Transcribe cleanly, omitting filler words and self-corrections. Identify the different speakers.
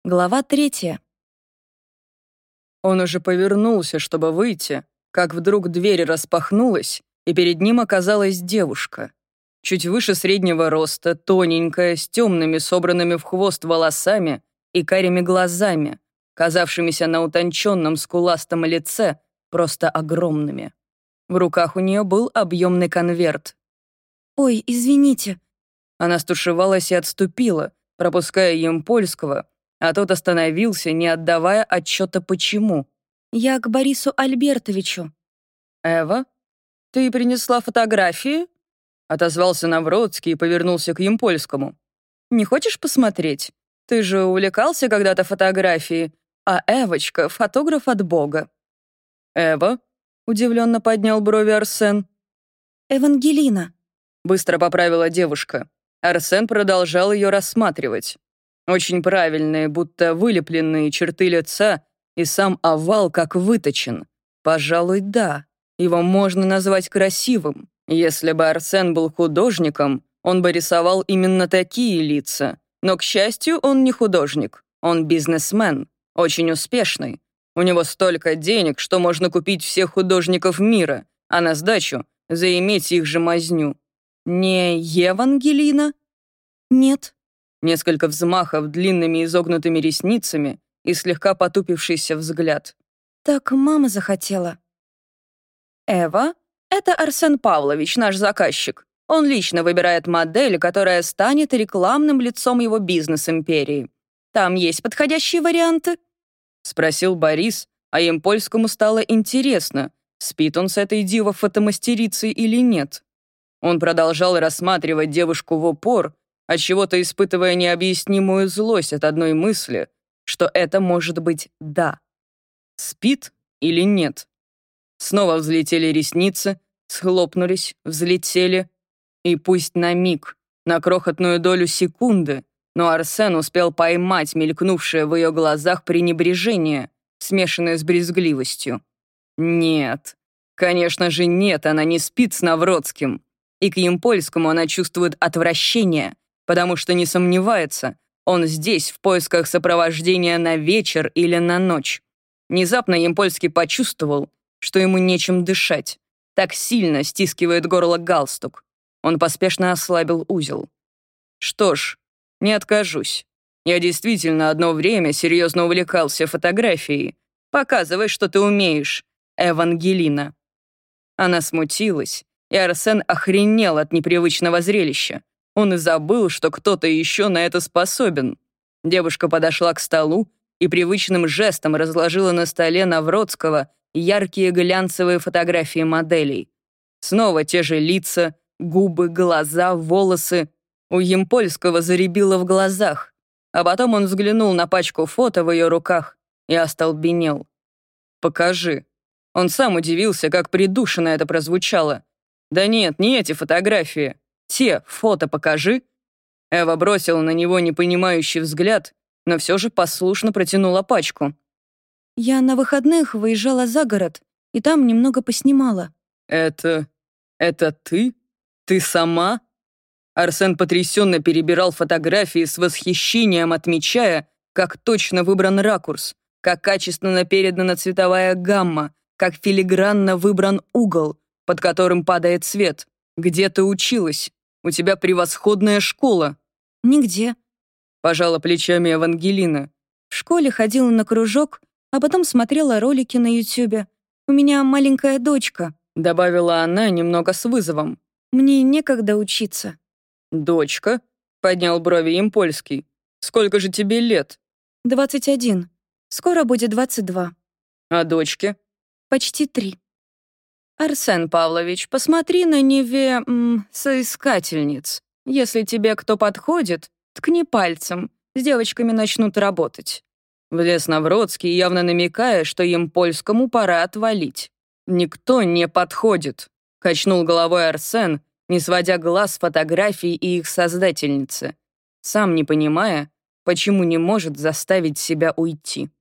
Speaker 1: Глава 3.
Speaker 2: Он уже повернулся, чтобы выйти, как вдруг дверь распахнулась, и перед ним оказалась девушка. Чуть выше среднего роста, тоненькая, с темными, собранными в хвост волосами и карими глазами, казавшимися на утонченном скуластом лице просто огромными. В руках у нее был объемный конверт.
Speaker 1: «Ой, извините».
Speaker 2: Она стушевалась и отступила, пропуская Ямпольского, а тот остановился, не отдавая отчета почему.
Speaker 1: «Я к Борису Альбертовичу».
Speaker 2: «Эва, ты принесла фотографии?» Отозвался Навродский и повернулся к Ямпольскому. «Не хочешь посмотреть? Ты же увлекался когда-то фотографией, а Эвочка — фотограф от Бога». «Эва?» — удивленно поднял брови Арсен.
Speaker 1: «Евангелина».
Speaker 2: Быстро поправила девушка. Арсен продолжал ее рассматривать. Очень правильные, будто вылепленные черты лица, и сам овал как выточен. Пожалуй, да, его можно назвать красивым. Если бы Арсен был художником, он бы рисовал именно такие лица. Но, к счастью, он не художник, он бизнесмен, очень успешный. У него столько денег, что можно купить всех художников мира, а на сдачу заиметь их же мазню. Не Евангелина?
Speaker 1: «Нет».
Speaker 2: Несколько взмахов длинными изогнутыми ресницами и слегка потупившийся взгляд.
Speaker 1: «Так мама захотела».
Speaker 2: «Эва, это Арсен Павлович, наш заказчик. Он лично выбирает модель, которая станет рекламным лицом его бизнес-империи. Там есть подходящие варианты?» — спросил Борис, а Ямпольскому стало интересно, спит он с этой диво-фотомастерицей или нет. Он продолжал рассматривать девушку в упор, отчего-то испытывая необъяснимую злость от одной мысли, что это может быть «да». Спит или нет? Снова взлетели ресницы, схлопнулись, взлетели. И пусть на миг, на крохотную долю секунды, но Арсен успел поймать мелькнувшее в ее глазах пренебрежение, смешанное с брезгливостью. Нет, конечно же нет, она не спит с Навродским. И к Ямпольскому она чувствует отвращение, потому что не сомневается, он здесь в поисках сопровождения на вечер или на ночь. Внезапно Ямпольский почувствовал, что ему нечем дышать. Так сильно стискивает горло галстук. Он поспешно ослабил узел. Что ж, не откажусь. Я действительно одно время серьезно увлекался фотографией. Показывай, что ты умеешь, Евангелина. Она смутилась, и Арсен охренел от непривычного зрелища. Он и забыл, что кто-то еще на это способен. Девушка подошла к столу и привычным жестом разложила на столе Навродского яркие глянцевые фотографии моделей. Снова те же лица, губы, глаза, волосы. У Ямпольского заребило в глазах. А потом он взглянул на пачку фото в ее руках и остолбенел. «Покажи». Он сам удивился, как придушенно это прозвучало. «Да нет, не эти фотографии. Те фото покажи». Эва бросила на него непонимающий взгляд, но все же послушно протянула пачку.
Speaker 1: «Я на выходных выезжала за город, и там немного поснимала».
Speaker 2: «Это ты? Ты сама?» Арсен потрясенно перебирал фотографии с восхищением, отмечая, как точно выбран ракурс, как качественно передана цветовая гамма, как филигранно выбран угол, под которым падает свет. Где ты училась? У тебя превосходная школа».
Speaker 1: «Нигде».
Speaker 2: Пожала плечами Евангелина.
Speaker 1: В школе ходила на кружок, а потом смотрела ролики на Ютубе. У меня маленькая дочка.
Speaker 2: Добавила она немного с вызовом.
Speaker 1: Мне некогда учиться.
Speaker 2: «Дочка?» — поднял брови Ямпольский. «Сколько же тебе лет?»
Speaker 1: 21. Скоро будет 22.
Speaker 2: «А дочке?»
Speaker 1: Почти 3.
Speaker 2: «Арсен Павлович, посмотри на Неве соискательниц. Если тебе кто подходит, ткни пальцем, с девочками начнут работать». Влез Навродский, явно намекая, что Ямпольскому пора отвалить. «Никто не подходит», — качнул головой Арсен, не сводя глаз с фотографий и их создательницы, сам не понимая, почему не может заставить себя уйти.